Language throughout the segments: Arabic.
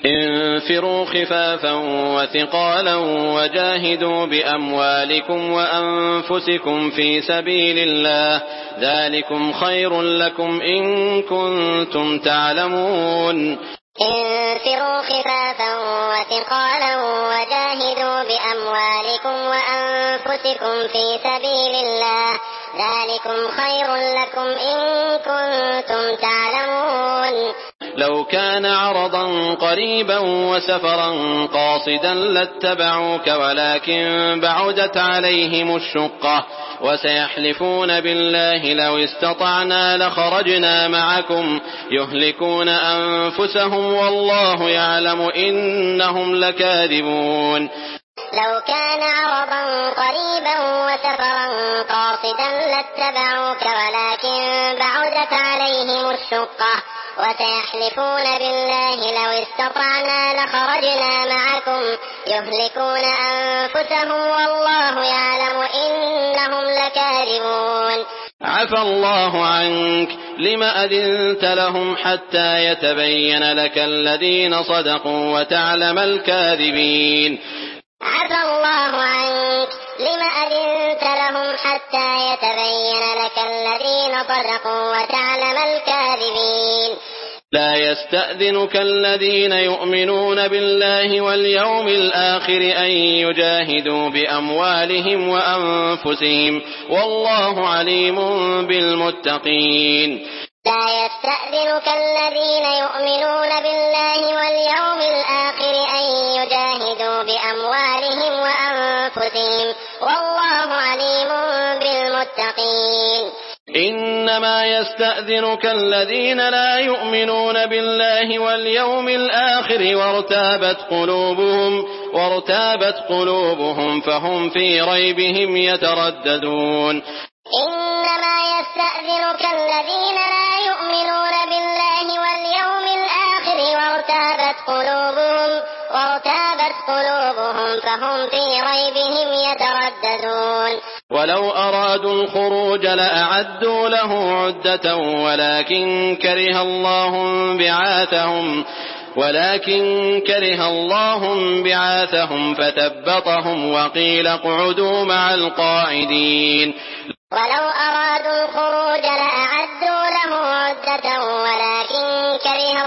انفروا خفافا وثقالا وجاهدوا بأموالكم وأنفسكم في سبيل الله ذلكم خير لكم إن كنتم تعلمون. انفروا خفافا وثقالا وجاهدوا بأموالكم وأنفسكم في سبيل الله ذلكم خير لكم إن كنتم تعلمون. لو كان عرضا قريبا وسفرا قاصدا لاتبعوك ولكن بعدت عليهم الشقة وسيحلفون بالله لو استطعنا لخرجنا معكم يهلكون أنفسهم والله يعلم إنهم لكاذبون. لو كان عرضا قريبا وسفرا قاصدا لاتبعوك ولكن بعدت عليهم الشقة وسيحلفون بالله لو استطعنا لخرجنا معكم يهلكون أنفسهم والله يعلم إنهم لكاذبون. عفى الله عنك لم أذنت لهم حتى يتبين لك الذين صدقوا وتعلم الكاذبين. عفى الله عنك لم أذنت لهم حتى يتبين لك الذين صدقوا وتعلم الكاذبين. لا يستأذنك الذين يؤمنون بالله واليوم الآخر أن يجاهدوا بأموالهم وأنفسهم والله عليم بالمتقين. لا يستأذنك الذين يؤمنون بالله واليوم الآخر أن يجاهدوا بأموالهم وأنفسهم والله عليم بالمتقين. إنما يستأذنك الذين لا يؤمنون بالله واليوم الآخر وارتابت قلوبهم فهم في ريبهم يترددون. إنما يستأذنك الذين لا يؤمنون بالله واليوم الآخر وارتابت قلوبهم فهم في ريبهم يترددون. ولو أرادوا الخروج لأعدوا له عدة ولكن كره الله بعاثهم فثبطهم وقيل اقعدوا مع القاعدين. ولو أرادوا الخروج لأعدوا له عدة ولكن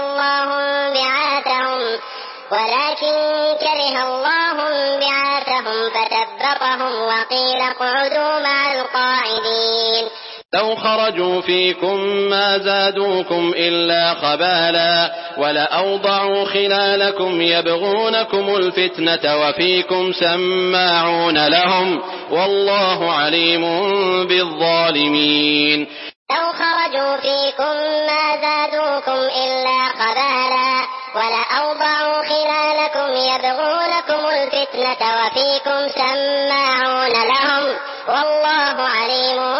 كره الله بعاثهم فثبطهم وقيل اقعدوا مع القاعدين. لو خرجوا فيكم ما زادوكم إلا خبالا ولأوضعوا خلالكم يبغونكم الفتنة وفيكم سماعون لهم والله عليم بالظالمين. لو خرجوا فيكم ما زادوكم إلا خبالا ولأوضعوا خلالكم يبغونكم الفتنة وفيكم سماعون لهم والله عليم